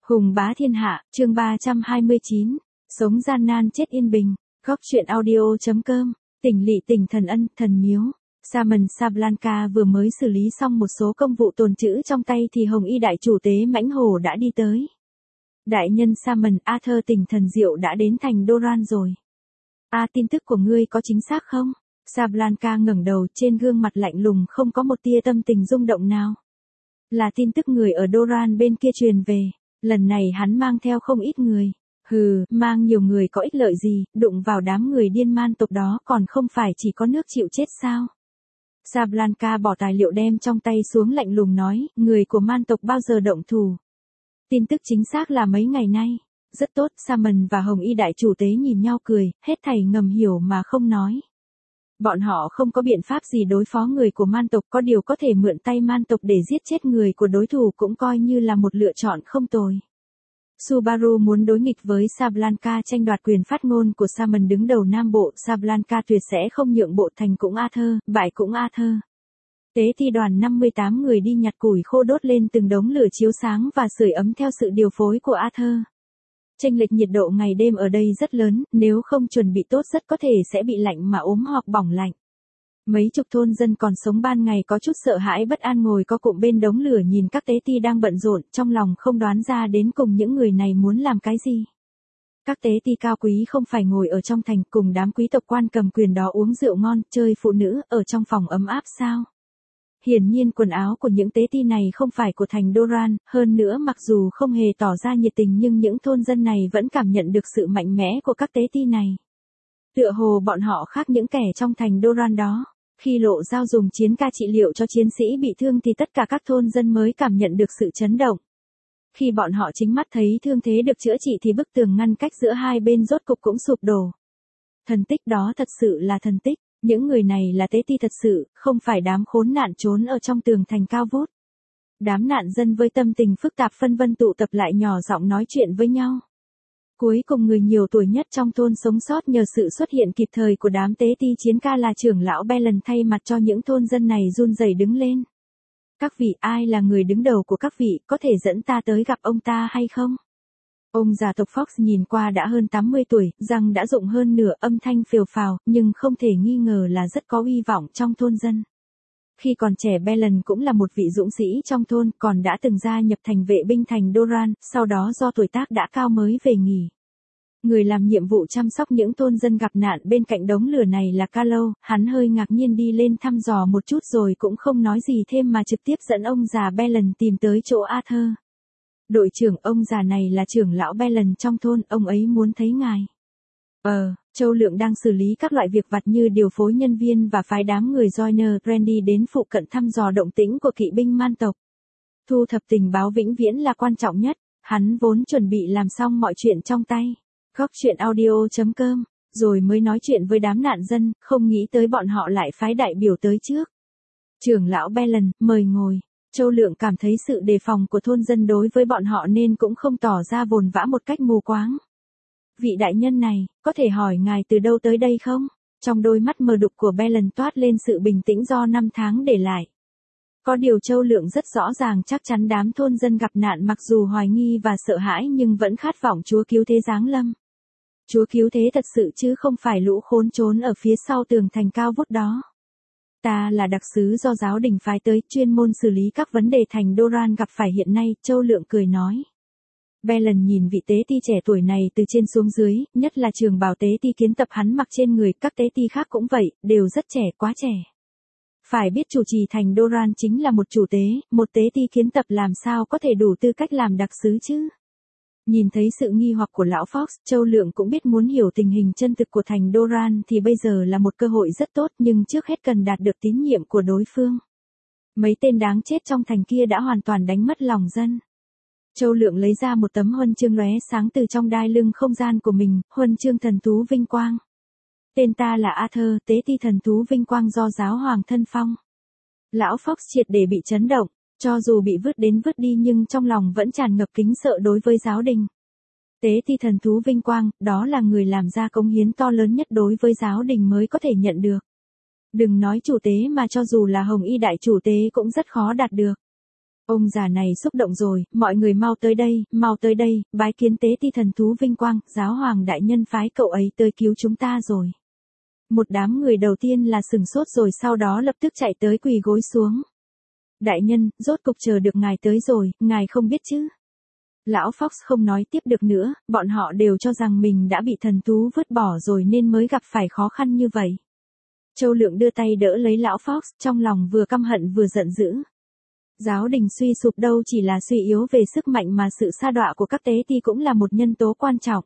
Hùng bá thiên hạ, chương 329, sống gian nan chết yên bình, góc truyện audio.com, tỉnh lỵ tỉnh thần ân, thần miếu. Simon Sablanka vừa mới xử lý xong một số công vụ tồn trữ trong tay thì Hồng Y đại chủ tế Mãnh Hổ đã đi tới. Đại nhân Simon, Arthur tỉnh thần diệu đã đến thành Doran rồi. Tin tức của ngươi có chính xác không? Sablanka ngẩng đầu, trên gương mặt lạnh lùng không có một tia tâm tình rung động nào. Là tin tức người ở Doran bên kia truyền về. Lần này hắn mang theo không ít người. Mang nhiều người có ích lợi gì, đụng vào đám người điên man tộc đó còn không phải chỉ có nước chịu chết sao? Sablanka bỏ tài liệu đem trong tay xuống lạnh lùng nói, người của man tộc bao giờ động thủ? Tin tức chính xác là mấy ngày nay. Rất tốt, Simon và Hồng Y đại chủ tế nhìn nhau cười, hết thảy ngầm hiểu mà không nói. Bọn họ không có biện pháp gì đối phó người của man tộc, có điều có thể mượn tay man tộc để giết chết người của đối thủ cũng coi như là một lựa chọn không tồi. Subaru muốn đối nghịch với Sablanka tranh đoạt quyền phát ngôn của Simon đứng đầu Nam Bộ, Sablanka tuyệt sẽ không nhượng bộ, thành cũng Arthur, bại cũng Arthur. Tế thi đoàn 58 người đi nhặt củi khô đốt lên từng đống lửa chiếu sáng và sưởi ấm theo sự điều phối của Arthur. Chênh lệch nhiệt độ ngày đêm ở đây rất lớn, nếu không chuẩn bị tốt rất có thể sẽ bị lạnh mà ốm hoặc bỏng lạnh. Mấy chục thôn dân còn sống ban ngày có chút sợ hãi bất an ngồi co cụm bên đống lửa nhìn các tế ti đang bận rộn, trong lòng không đoán ra đến cùng những người này muốn làm cái gì. Các tế ti cao quý không phải ngồi ở trong thành cùng đám quý tộc quan cầm quyền đó uống rượu ngon, chơi phụ nữ, ở trong phòng ấm áp sao? Hiển nhiên quần áo của những tế ti này không phải của thành Doran, hơn nữa mặc dù không hề tỏ ra nhiệt tình nhưng những thôn dân này vẫn cảm nhận được sự mạnh mẽ của các tế ti này. Tựa hồ bọn họ khác những kẻ trong thành Doran đó. Khi lộ dao dùng chiến ca trị liệu cho chiến sĩ bị thương thì tất cả các thôn dân mới cảm nhận được sự chấn động. Khi bọn họ chính mắt thấy thương thế được chữa trị thì bức tường ngăn cách giữa hai bên rốt cục cũng sụp đổ. Thần tích đó thật sự là thần tích. Những người này là tế ti thật sự, không phải đám khốn nạn trốn ở trong tường thành cao vút. Đám nạn dân với tâm tình phức tạp phân vân tụ tập lại nhỏ giọng nói chuyện với nhau. Cuối cùng người nhiều tuổi nhất trong thôn sống sót nhờ sự xuất hiện kịp thời của đám tế ti chiến ca là trưởng lão Belan thay mặt cho những thôn dân này run rẩy đứng lên. Các vị, ai là người đứng đầu của các vị, có thể dẫn ta tới gặp ông ta hay không? Ông già tộc Fox nhìn qua đã hơn 80 tuổi, răng đã rụng hơn nửa, âm thanh phều phào, nhưng không thể nghi ngờ là rất có uy vọng trong thôn dân. Khi còn trẻ Belan cũng là một vị dũng sĩ trong thôn, còn đã từng gia nhập thành vệ binh thành Doran, sau đó do tuổi tác đã cao mới về nghỉ. Người làm nhiệm vụ chăm sóc những thôn dân gặp nạn bên cạnh đống lửa này là Carlo, hắn hơi ngạc nhiên đi lên thăm dò một chút rồi cũng không nói gì thêm mà trực tiếp dẫn ông già Belan tìm tới chỗ Arthur. Đội trưởng, ông già này là trưởng lão Belan trong thôn, ông ấy muốn thấy ngài. Châu Lượng đang xử lý các loại việc vặt như điều phối nhân viên và phái đám người Joyner Randy đến phụ cận thăm dò động tĩnh của kỵ binh man tộc. Thu thập tình báo vĩnh viễn là quan trọng nhất, hắn vốn chuẩn bị làm xong mọi chuyện trong tay. Góc truyện audio.com, rồi mới nói chuyện với đám nạn dân, không nghĩ tới bọn họ lại phái đại biểu tới trước. Trưởng lão Belan, mời ngồi. Châu Lượng cảm thấy sự đề phòng của thôn dân đối với bọn họ nên cũng không tỏ ra vồn vã một cách mù quáng. Vị đại nhân này, có thể hỏi ngài từ đâu tới đây không? Trong đôi mắt mờ đục của Belan toát lên sự bình tĩnh do năm tháng để lại. Có điều Châu Lượng rất rõ ràng chắc chắn đám thôn dân gặp nạn mặc dù hoài nghi và sợ hãi nhưng vẫn khát vọng Chúa cứu thế giáng lâm. Chúa cứu thế thật sự chứ không phải lũ khốn trốn ở phía sau tường thành cao vút đó. Ta là đặc sứ do giáo đình phái tới, chuyên môn xử lý các vấn đề thành Doran gặp phải hiện nay, Châu Lượng cười nói. Belan nhìn vị tế ti trẻ tuổi này từ trên xuống dưới, nhất là trường bào tế ti kiến tập hắn mặc trên người, các tế ti khác cũng vậy, đều rất trẻ, quá trẻ. Phải biết chủ trì thành Doran chính là một chủ tế, một tế ti kiến tập làm sao có thể đủ tư cách làm đặc sứ chứ? Nhìn thấy sự nghi hoặc của lão Fox, Châu Lượng cũng biết muốn hiểu tình hình chân thực của thành Doran thì bây giờ là một cơ hội rất tốt nhưng trước hết cần đạt được tín nhiệm của đối phương. Mấy tên đáng chết trong thành kia đã hoàn toàn đánh mất lòng dân. Châu Lượng lấy ra một tấm huân chương lóe sáng từ trong đai lưng không gian của mình, huân chương thần thú vinh quang. Tên ta là Arthur, tế ti thần thú vinh quang do giáo hoàng thân phong. Lão Fox triệt để bị chấn động. Cho dù bị vứt đến vứt đi nhưng trong lòng vẫn tràn ngập kính sợ đối với giáo đình. Tế ti thần thú vinh quang, đó là người làm ra cống hiến to lớn nhất đối với giáo đình mới có thể nhận được. Đừng nói chủ tế mà cho dù là Hồng Y đại chủ tế cũng rất khó đạt được. Ông già này xúc động rồi, mọi người mau tới đây, bái kiến tế ti thần thú vinh quang, giáo hoàng đại nhân phái cậu ấy tới cứu chúng ta rồi. Một đám người đầu tiên là sừng sốt rồi sau đó lập tức chạy tới quỳ gối xuống. Đại nhân, rốt cục chờ được ngài tới rồi, ngài không biết chứ. Lão Fox không nói tiếp được nữa, bọn họ đều cho rằng mình đã bị thần thú vứt bỏ rồi nên mới gặp phải khó khăn như vậy. Châu Lượng đưa tay đỡ lấy lão Fox, trong lòng vừa căm hận vừa giận dữ. Giáo đình suy sụp đâu chỉ là suy yếu về sức mạnh mà sự sa đọa của các tế ti cũng là một nhân tố quan trọng.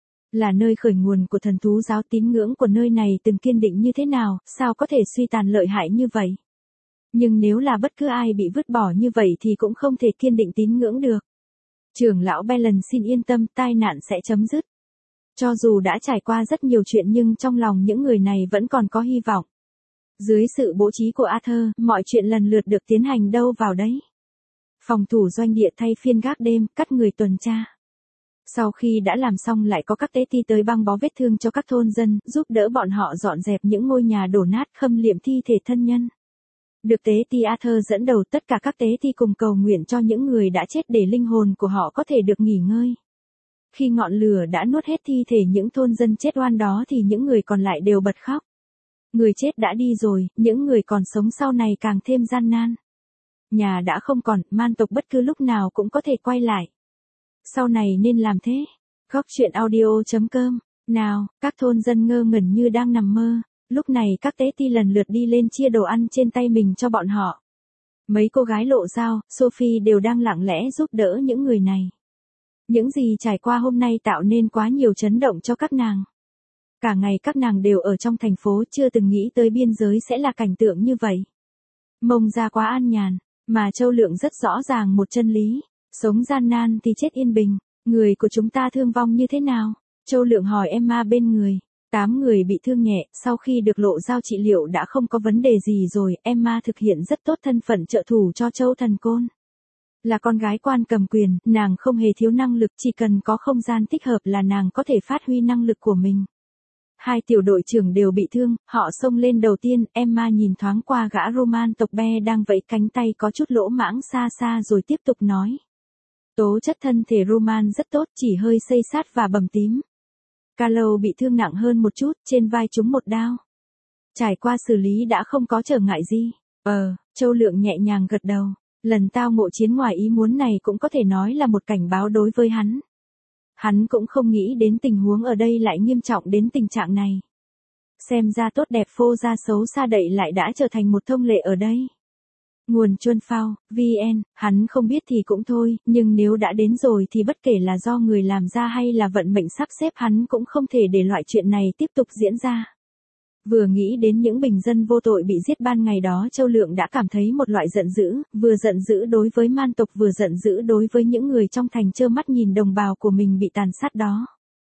Là nơi khởi nguồn của thần thú giáo, tín ngưỡng của nơi này từng kiên định như thế nào, sao có thể suy tàn lợi hại như vậy. Nhưng nếu là bất cứ ai bị vứt bỏ như vậy thì cũng không thể kiên định tín ngưỡng được. Trưởng lão Belen xin yên tâm, tai nạn sẽ chấm dứt. Cho dù đã trải qua rất nhiều chuyện nhưng trong lòng những người này vẫn còn có hy vọng. Dưới sự bố trí của Arthur, mọi chuyện lần lượt được tiến hành đâu vào đấy. Phòng thủ doanh địa thay phiên gác đêm, cắt người tuần tra. Sau khi đã làm xong lại có các tế ti tới băng bó vết thương cho các thôn dân, giúp đỡ bọn họ dọn dẹp những ngôi nhà đổ nát, khâm liệm thi thể thân nhân. Được tế ti Arthur dẫn đầu, tất cả các tế ti cùng cầu nguyện cho những người đã chết để linh hồn của họ có thể được nghỉ ngơi. Khi ngọn lửa đã nuốt hết thi thể những thôn dân chết oan đó thì những người còn lại đều bật khóc. Người chết đã đi rồi, những người còn sống sau này càng thêm gian nan. Nhà đã không còn, man tộc bất cứ lúc nào cũng có thể quay lại. Sau này nên làm thế. Góc chuyện audio.com. Nào, các thôn dân ngơ ngẩn như đang nằm mơ. Lúc này các tế ti lần lượt đi lên chia đồ ăn trên tay mình cho bọn họ. Mấy cô gái lộ dao, Sophie đều đang lặng lẽ giúp đỡ những người này. Những gì trải qua hôm nay tạo nên quá nhiều chấn động cho các nàng. Cả ngày các nàng đều ở trong thành phố, chưa từng nghĩ tới biên giới sẽ là cảnh tượng như vậy. Mông ra quá an nhàn, mà Châu Lượng rất rõ ràng một chân lý. Sống gian nan thì chết yên bình. Người của chúng ta thương vong như thế nào? Châu Lượng hỏi Emma bên người. 8 người bị thương nhẹ, sau khi được lộ giao trị liệu đã không có vấn đề gì rồi. Emma thực hiện rất tốt thân phận trợ thủ cho Châu Thần Côn. Là con gái quan cầm quyền, nàng không hề thiếu năng lực, chỉ cần có không gian thích hợp là nàng có thể phát huy năng lực của mình. Hai tiểu đội trưởng đều bị thương, họ xông lên đầu tiên, Emma nhìn thoáng qua gã Roman tộc Be đang vẫy cánh tay có chút lỗ mãng xa xa rồi tiếp tục nói. Tố chất thân thể Roman rất tốt, chỉ hơi xây sát và bầm tím. Carlo bị thương nặng hơn một chút, trên vai trúng một đao. Trải qua xử lý đã không có trở ngại gì. Châu Lượng nhẹ nhàng gật đầu. Lần tao ngộ chiến ngoài ý muốn này cũng có thể nói là một cảnh báo đối với hắn. Hắn cũng không nghĩ đến tình huống ở đây lại nghiêm trọng đến tình trạng này. Xem ra tốt đẹp phô ra xấu xa đậy lại đã trở thành một thông lệ ở đây. Nguồn Chuân Phao, VN, hắn không biết thì cũng thôi, nhưng nếu đã đến rồi thì bất kể là do người làm ra hay là vận mệnh sắp xếp hắn cũng không thể để loại chuyện này tiếp tục diễn ra. Vừa nghĩ đến những bình dân vô tội bị giết ban ngày đó, Châu Lượng đã cảm thấy một loại giận dữ, vừa giận dữ đối với man tộc vừa giận dữ đối với những người trong thành trơ mắt nhìn đồng bào của mình bị tàn sát đó.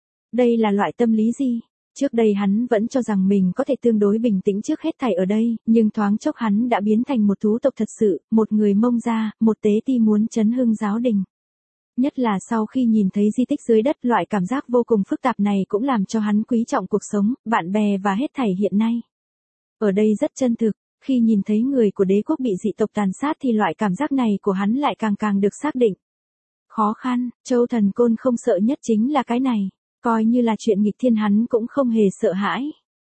Đây là loại tâm lý gì? Trước đây hắn vẫn cho rằng mình có thể tương đối bình tĩnh trước hết thảy ở đây, nhưng thoáng chốc hắn đã biến thành một thú tộc thật sự, một người Mông gia, một tế ti muốn chấn hưng giáo đình. Nhất là sau khi nhìn thấy di tích dưới đất, loại cảm giác vô cùng phức tạp này cũng làm cho hắn quý trọng cuộc sống, bạn bè và hết thảy hiện nay. Ở đây rất chân thực, khi nhìn thấy người của đế quốc bị dị tộc tàn sát thì loại cảm giác này của hắn lại càng được xác định. Khó khăn, Châu Thần Côn không sợ nhất chính là cái này, coi như là chuyện nghịch thiên hắn cũng không hề sợ hãi.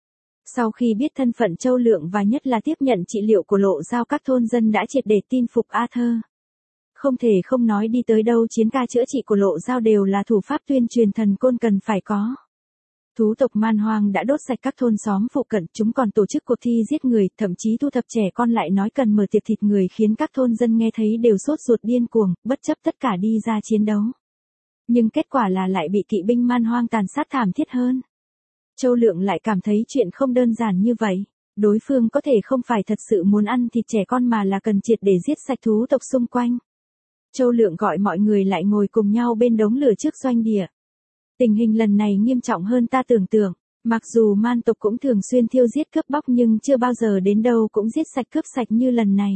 Sau khi biết thân phận Châu Lượng và nhất là tiếp nhận trị liệu của lộ giao, các thôn dân đã triệt để tin phục Arthur. Không thể không nói đi tới đâu chiến ca chữa trị của lộ giao đều là thủ pháp tuyên truyền thần côn cần phải có. Thú tộc man hoang đã đốt sạch các thôn xóm phụ cận, chúng còn tổ chức cuộc thi giết người, thậm chí thu thập trẻ con lại nói cần mở tiệc thịt người khiến các thôn dân nghe thấy đều sốt ruột điên cuồng, bất chấp tất cả đi ra chiến đấu. Nhưng kết quả là lại bị kỵ binh man hoang tàn sát thảm thiết hơn. Châu Lượng lại cảm thấy chuyện không đơn giản như vậy. Đối phương có thể không phải thật sự muốn ăn thịt trẻ con mà là cần triệt để giết sạch thú tộc xung quanh. Châu Lượng gọi mọi người lại ngồi cùng nhau bên đống lửa trước doanh địa. Tình hình lần này nghiêm trọng hơn ta tưởng tượng. Mặc dù man tộc cũng thường xuyên thiêu giết cướp bóc nhưng chưa bao giờ đến đâu cũng giết sạch cướp sạch như lần này.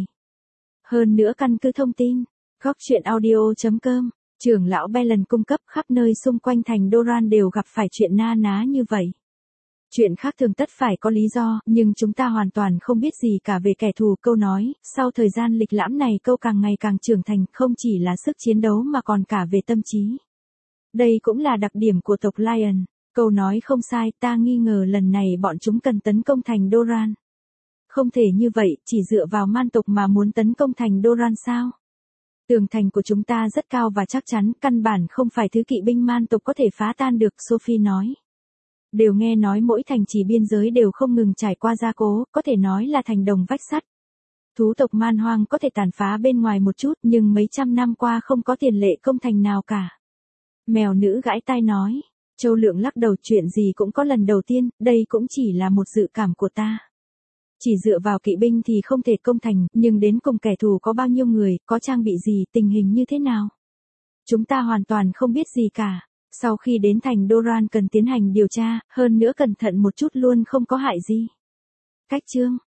Hơn nữa căn cứ thông tin, góc chuyện audio.com, trưởng lão Belen cung cấp khắp nơi xung quanh thành Doran đều gặp phải chuyện na ná như vậy. Chuyện khác thường tất phải có lý do, nhưng chúng ta hoàn toàn không biết gì cả về kẻ thù. Câu nói, sau thời gian lịch lãm này câu càng ngày càng trưởng thành, không chỉ là sức chiến đấu mà còn cả về tâm trí. Đây cũng là đặc điểm của tộc Lion. Câu nói không sai, ta nghi ngờ lần này bọn chúng cần tấn công thành Doran. Không thể như vậy, chỉ dựa vào man tộc mà muốn tấn công thành Doran sao? Tường thành của chúng ta rất cao và chắc chắn, căn bản không phải thứ kỵ binh man tộc có thể phá tan được, Sophie nói. Đều nghe nói mỗi thành trì biên giới đều không ngừng trải qua gia cố, có thể nói là thành đồng vách sắt. Thú tộc man hoang có thể tàn phá bên ngoài một chút, nhưng mấy trăm năm qua không có tiền lệ công thành nào cả. Mèo nữ gãi tai nói. Châu Lượng lắc đầu, chuyện gì cũng có lần đầu tiên, đây cũng chỉ là một dự cảm của ta. Chỉ dựa vào kỵ binh thì không thể công thành, nhưng đến cùng kẻ thù có bao nhiêu người, có trang bị gì, tình hình như thế nào? Chúng ta hoàn toàn không biết gì cả. Sau khi đến thành Doran cần tiến hành điều tra, hơn nữa cẩn thận một chút luôn không có hại gì. Cách chương